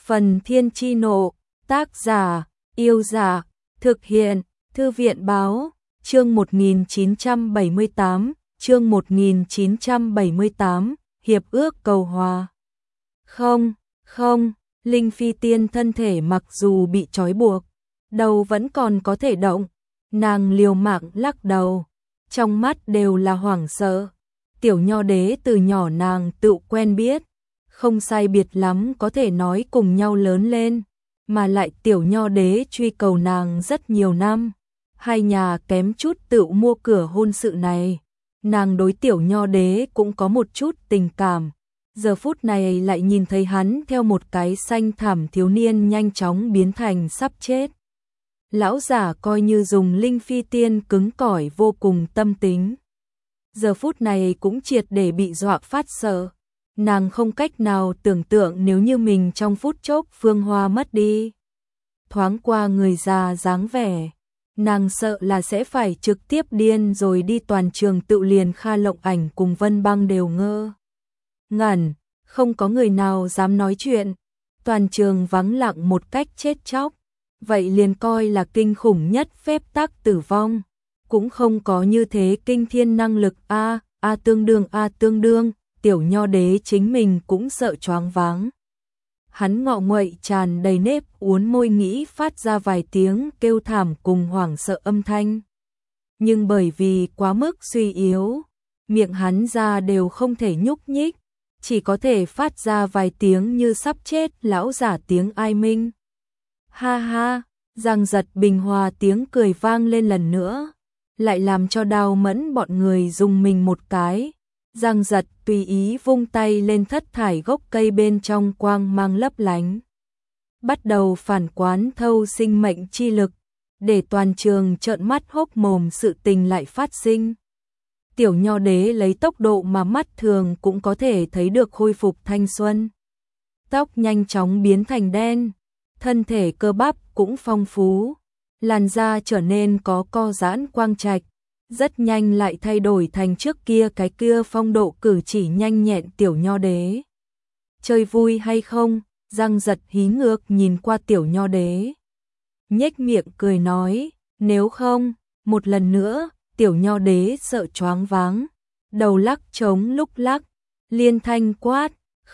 Phần Thiên Chi Nộ, tác giả, Yêu Dạ, thực hiện, Thư viện Báo, chương 1978, chương 1978, Hiệp ước cầu hòa. Không, Linh Phi Tiên thân thể mặc dù bị trói buộc, đầu vẫn còn có thể động, nàng liều mạng lắc đầu, trong mắt đều là hoảng sợ. Tiểu Nho Đế từ nhỏ nàng tự quen biết, không sai biệt lắm có thể nói cùng nhau lớn lên, mà lại Tiểu Nho Đế truy cầu nàng rất nhiều năm, hai nhà kém chút tự mua cửa hôn sự này. Nàng đối Tiểu Nho Đế cũng có một chút tình cảm, giờ phút này lại nhìn thấy hắn theo một cái xanh thảm thiếu niên nhanh chóng biến thành sắp chết. Lão giả coi như dùng Linh Phi Tiên cứng cỏi vô cùng tâm tính, giờ phút này cũng triệt để bị dọa phát sợ. Nàng không cách nào tưởng tượng nếu như mình trong phút chốc phương hoa mất đi. Thoáng qua người già dáng vẻ, nàng sợ là sẽ phải trực tiếp điên rồi đi. Toàn trường tự liền Kha Lộng Ảnh cùng Vân Băng đều ngơ ngẩn, không có người nào dám nói chuyện. Toàn trường vắng lặng một cách chết chóc, vậy liền coi là kinh khủng nhất phép tắc tử vong. Cũng không có như thế kinh thiên năng lực tương đương. Tiểu Nho Đế chính mình cũng sợ choáng váng. Hắn ngọ nguậy tràn đầy nếp uốn môi nghĩ phát ra vài tiếng kêu thảm cùng hoảng sợ âm thanh. Nhưng bởi vì quá mức suy yếu, miệng hắn ra đều không thể nhúc nhích, chỉ có thể phát ra vài tiếng như sắp chết lão giả tiếng ai minh. Ha ha, Giang Giật bình hòa tiếng cười vang lên lần nữa, lại làm cho Đào Mẫn bọn người rùng mình một cái. Giang Giật tùy ý vung tay lên thất thải gốc cây bên trong quang mang lấp lánh, bắt đầu phản quán thâu sinh mệnh chi lực, để toàn trường trợn mắt hốc mồm. Sự tình lại phát sinh. Tiểu Nho Đế lấy tốc độ mà mắt thường cũng có thể thấy được khôi phục thanh xuân. Tóc nhanh chóng biến thành đen, thân thể cơ bắp cũng phong phú, làn da trở nên có co giãn quang trạch. Rất nhanh lại thay đổi thành trước kia cái kia phong độ cử chỉ nhanh nhẹn Tiểu Nho Đế. Chơi vui hay không? Giang Giật hí ngược nhìn qua Tiểu Nho Đế, nhếch miệng cười nói, nếu không, một lần nữa. Tiểu Nho Đế sợ choáng váng, đầu lắc trống lúc lắc, liên thanh quát,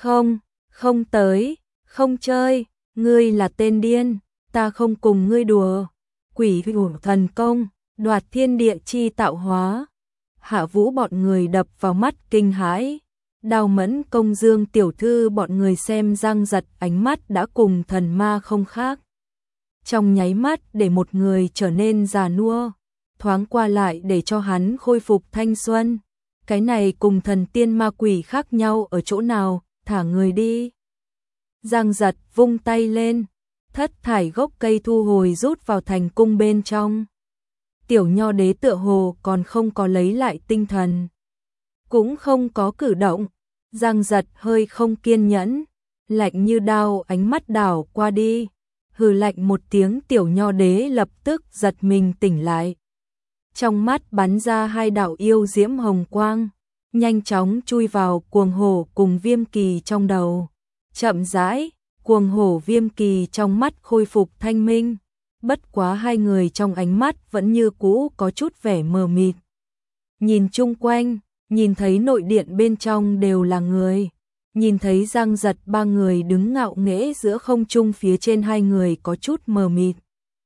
không tới, không chơi, ngươi là tên điên, ta không cùng ngươi đùa. Quỷ hủ thần công, đoạt thiên địa chi tạo hóa. Hạ Vũ bọn người đập vào mắt kinh hãi. Đào Mẫn Công Dương tiểu thư bọn người xem Giang Giật ánh mắt đã cùng thần ma không khác. Trong nháy mắt để một người trở nên già nua, thoáng qua lại để cho hắn khôi phục thanh xuân. Cái này cùng thần tiên ma quỷ khác nhau ở chỗ nào? Thả người đi. Giang Giật vung tay lên, thất thải gốc cây thu hồi rút vào thành cung bên trong. Tiểu Nho Đế tựa hồ còn không có lấy lại tinh thần, cũng không có cử động. Giang Giật hơi không kiên nhẫn, lạnh như đao ánh mắt đảo qua đi, hừ lạnh một tiếng. Tiểu Nho Đế lập tức giật mình tỉnh lại, trong mắt bắn ra hai đạo yêu diễm hồng quang, nhanh chóng chui vào Cuồng Hổ cùng Viêm Kỳ trong đầu. Chậm rãi, Cuồng Hổ Viêm Kỳ trong mắt khôi phục thanh minh, bất quá hai người trong ánh mắt vẫn như cũ có chút vẻ mờ mịt. Nhìn chung quanh, nhìn thấy nội điện bên trong đều là người, nhìn thấy Giang Giật ba người đứng ngạo nghễ giữa không trung, phía trên hai người có chút mờ mịt.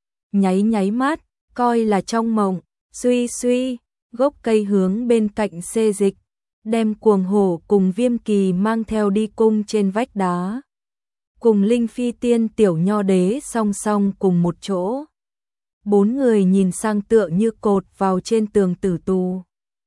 Nháy mắt, coi là trong mộng. Suy, gốc cây hướng bên cạnh xê dịch, đem Cuồng Hổ cùng Viêm Kỳ mang theo đi cung trên vách đá. Cùng Linh Phi Tiên Tiểu Nho Đế song song cùng một chỗ. Bốn người nhìn sang tựa như cột vào trên tường tử tù.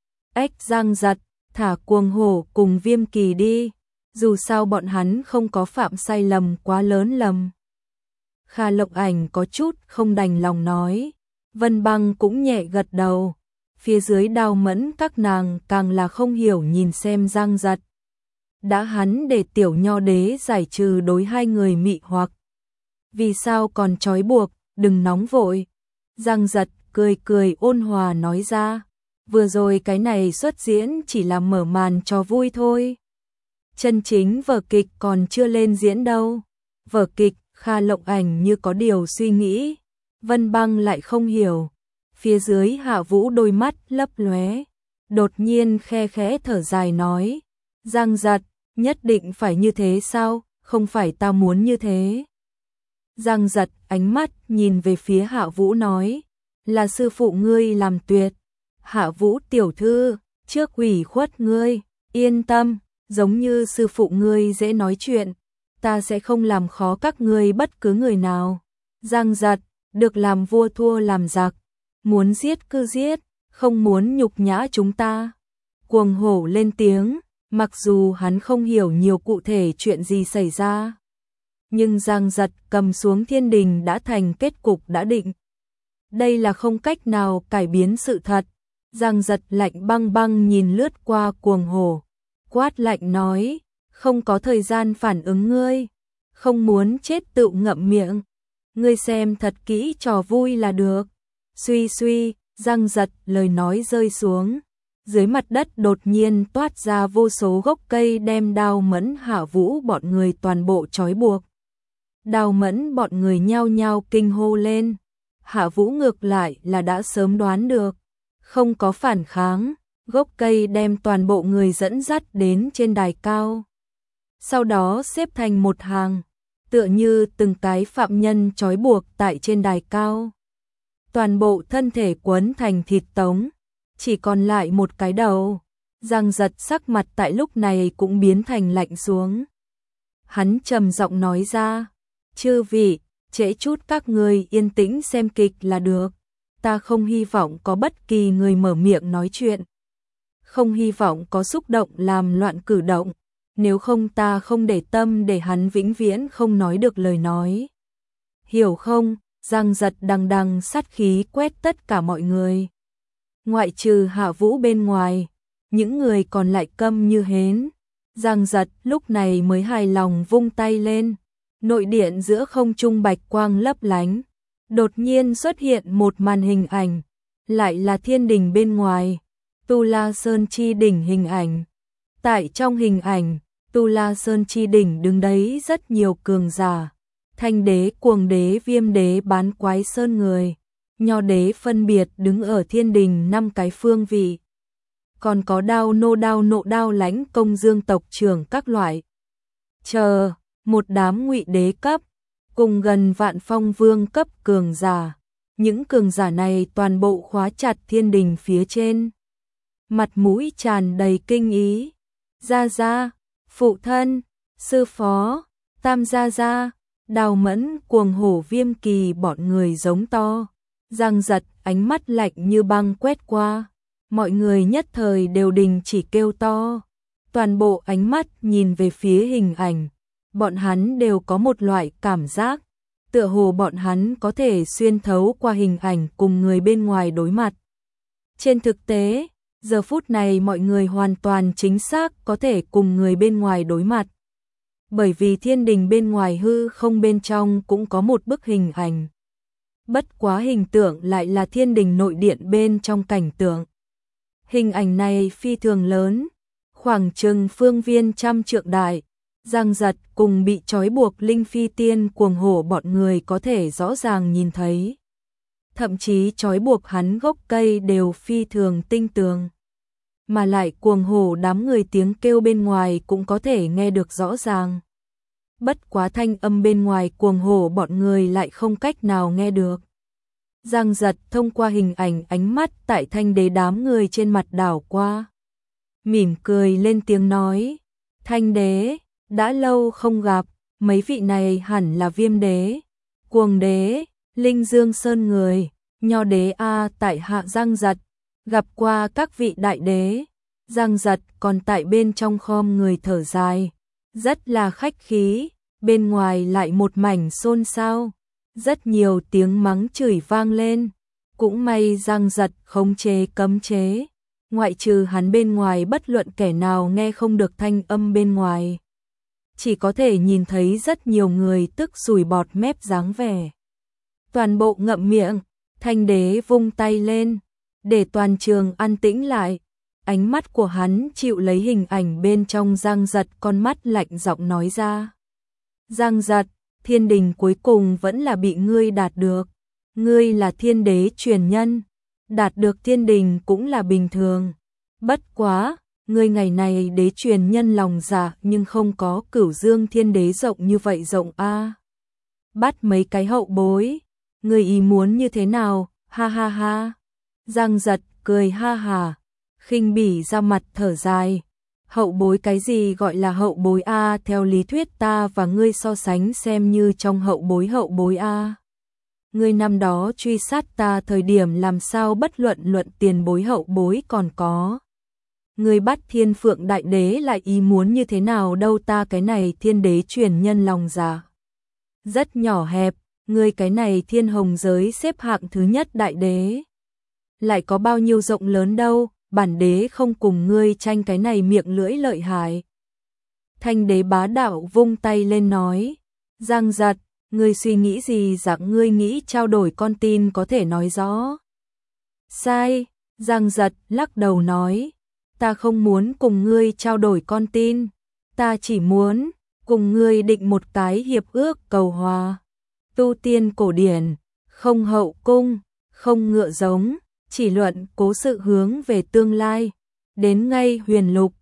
Giang Giật, thả Cuồng Hổ cùng Viêm Kỳ đi, dù sao bọn hắn không có phạm sai lầm quá lớn lầm. Kha Lộng Ảnh có chút không đành lòng nói. Vân Băng cũng nhẹ gật đầu. Phía dưới Đào Mẫn các nàng càng là không hiểu nhìn xem Giang Giật. Đã hắn để Tiểu Nho Đế giải trừ đối hai người mị hoặc, vì sao còn trói buộc? Đừng nóng vội. Giang Giật cười ôn hòa nói ra, vừa rồi cái này xuất diễn chỉ là mở màn cho vui thôi, chân chính vở kịch còn chưa lên diễn đâu. Vở kịch, Kha Lộng Ảnh như có điều suy nghĩ, Vân Băng lại không hiểu. Phía dưới Hạ Vũ đôi mắt lấp lóe, đột nhiên khe khẽ thở dài nói, Giang Giật, nhất định phải như thế sao, không phải ta muốn như thế. Giang Giật ánh mắt nhìn về phía Hạ Vũ nói, là sư phụ ngươi làm tuyệt. Hạ Vũ tiểu thư, trước ủy khuất ngươi, yên tâm, giống như sư phụ ngươi dễ nói chuyện, ta sẽ không làm khó các ngươi bất cứ người nào. Giang Giật, được làm vua thua làm giặc, muốn giết cứ giết, không muốn nhục nhã chúng ta. Cuồng hổ lên tiếng, mặc dù hắn không hiểu nhiều cụ thể chuyện gì xảy ra, nhưng Giang Giật cầm xuống thiên đình đã thành kết cục đã định. Đây là không cách nào cải biến sự thật. Giang Giật lạnh băng băng nhìn lướt qua cuồng hổ, quát lạnh nói, không có thời gian phản ứng ngươi, không muốn chết tự ngậm miệng, ngươi xem thật kỹ trò vui là được. Suy suy, Giang Giật lời nói rơi xuống, dưới mặt đất đột nhiên toát ra vô số gốc cây đem Đao Mẫn Hạ Vũ bọn người toàn bộ trói buộc. Đao Mẫn bọn người nhao nhao kinh hô lên, Hạ Vũ ngược lại là đã sớm đoán được, không có phản kháng, gốc cây đem toàn bộ người dẫn dắt đến trên đài cao. Sau đó xếp thành một hàng, tựa như từng cái phạm nhân trói buộc tại trên đài cao. Toàn bộ thân thể quấn thành thịt tống, chỉ còn lại một cái đầu. Giang Giật sắc mặt tại lúc này cũng biến thành lạnh xuống. Hắn trầm giọng nói ra, chư vị, trễ chút các người yên tĩnh xem kịch là được. Ta không hy vọng có bất kỳ người mở miệng nói chuyện, không hy vọng có xúc động làm loạn cử động, nếu không ta không để tâm để hắn vĩnh viễn không nói được lời nói. Hiểu không? Giang Giật đằng đằng sát khí quét tất cả mọi người. Ngoại trừ Hạ Vũ bên ngoài, những người còn lại câm như hến. Giang Giật lúc này mới hài lòng vung tay lên, nội điện giữa không trung bạch quang lấp lánh. Đột nhiên xuất hiện một màn hình ảnh, lại là thiên đình bên ngoài, Tu La Sơn chi đỉnh hình ảnh. Tại trong hình ảnh, Tu La Sơn chi đỉnh đứng đấy rất nhiều cường giả, Thanh đế, Cuồng đế, Viêm đế, Bán Quái Sơn người, Nho đế phân biệt đứng ở thiên đình 5 cái phương vị. Còn có Đao nộ Đao Lãnh Công Dương tộc trưởng các loại. Chờ, một đám ngụy đế cấp, cùng gần vạn phong vương cấp cường giả. Những cường giả này toàn bộ khóa chặt thiên đình phía trên. Mặt mũi tràn đầy kinh ý. Gia Gia, phụ thân, sư phó, Tam Gia Gia, Đào Mẫn, Cuồng hổ, Viêm kỳ bọn người giống to. Giang Giật ánh mắt lạnh như băng quét qua. Mọi người nhất thời đều đình chỉ kêu to. Toàn bộ ánh mắt nhìn về phía hình ảnh. Bọn hắn đều có một loại cảm giác, tựa hồ bọn hắn có thể xuyên thấu qua hình ảnh cùng người bên ngoài đối mặt. Trên thực tế, giờ phút này mọi người hoàn toàn chính xác có thể cùng người bên ngoài đối mặt. Bởi vì thiên đình bên ngoài hư không bên trong cũng có một bức hình ảnh. Bất quá hình tượng lại là thiên đình nội điện bên trong cảnh tượng. Hình ảnh này phi thường lớn, khoảng chừng phương viên 100 trượng đại. Giang Giật cùng bị trói buộc Linh Phi Tiên, Cuồng hổ bọn người có thể rõ ràng nhìn thấy. Thậm chí trói buộc hắn gốc cây đều phi thường tinh tường. Mà lại Cuồng hổ đám người tiếng kêu bên ngoài cũng có thể nghe được rõ ràng. Bất quá thanh âm bên ngoài Cuồng hổ bọn người lại không cách nào nghe được. Giang Giật thông qua hình ảnh ánh mắt tại Thanh đế đám người trên mặt đảo qua. Mỉm cười lên tiếng nói, Thanh đế, đã lâu không gặp, mấy vị này hẳn là Viêm đế, Cuồng đế, Linh Dương Sơn người, Nho đế a tại hạ Giang Giật, gặp qua các vị đại đế. Giang Giật còn tại bên trong khom người thở dài, rất là khách khí, bên ngoài lại một mảnh xôn xao, rất nhiều tiếng mắng chửi vang lên. Cũng may Giang Giật khống chế cấm chế, ngoại trừ hắn bên ngoài bất luận kẻ nào nghe không được thanh âm bên ngoài. Chỉ có thể nhìn thấy rất nhiều người tức sùi bọt mép dáng vẻ. Toàn bộ ngậm miệng, Thanh đế vung tay lên, để toàn trường an tĩnh lại. Ánh mắt của hắn chịu lấy hình ảnh bên trong Giang Giật, con mắt lạnh giọng nói ra. Giang Giật, thiên đình cuối cùng vẫn là bị ngươi đạt được. Ngươi là thiên đế truyền nhân, đạt được thiên đình cũng là bình thường. Bất quá, ngươi ngày này đế truyền nhân lòng dạ nhưng không có Cửu Dương thiên đế rộng như vậy rộng a. Bắt mấy cái hậu bối, ngươi ý muốn như thế nào? Ha ha ha. Giang Giật cười ha hà, khinh bỉ ra mặt thở dài. Hậu bối cái gì gọi là hậu bối a? Theo lý thuyết ta và ngươi so sánh xem như trong hậu bối a. Ngươi năm đó truy sát ta thời điểm làm sao bất luận tiền bối hậu bối còn có. Ngươi bắt Thiên Phượng đại đế lại ý muốn như thế nào đâu, ta cái này thiên đế truyền nhân lòng dạ rất nhỏ hẹp, ngươi cái này thiên hồng giới xếp hạng thứ nhất đại đế lại có bao nhiêu rộng lớn đâu, bản đế không cùng ngươi tranh cái này miệng lưỡi lợi hại. Thanh đế bá đạo vung tay lên nói, Giang Giật, ngươi suy nghĩ gì? Dạng ngươi nghĩ trao đổi con tin có thể nói rõ. Sai, Giang Giật lắc đầu nói, ta không muốn cùng ngươi trao đổi con tin, ta chỉ muốn cùng ngươi định một cái hiệp ước cầu hòa. Tu tiên cổ điển, không hậu cung, không ngựa giống, chỉ luận cố sự hướng về tương lai. Đến ngay huyền lục,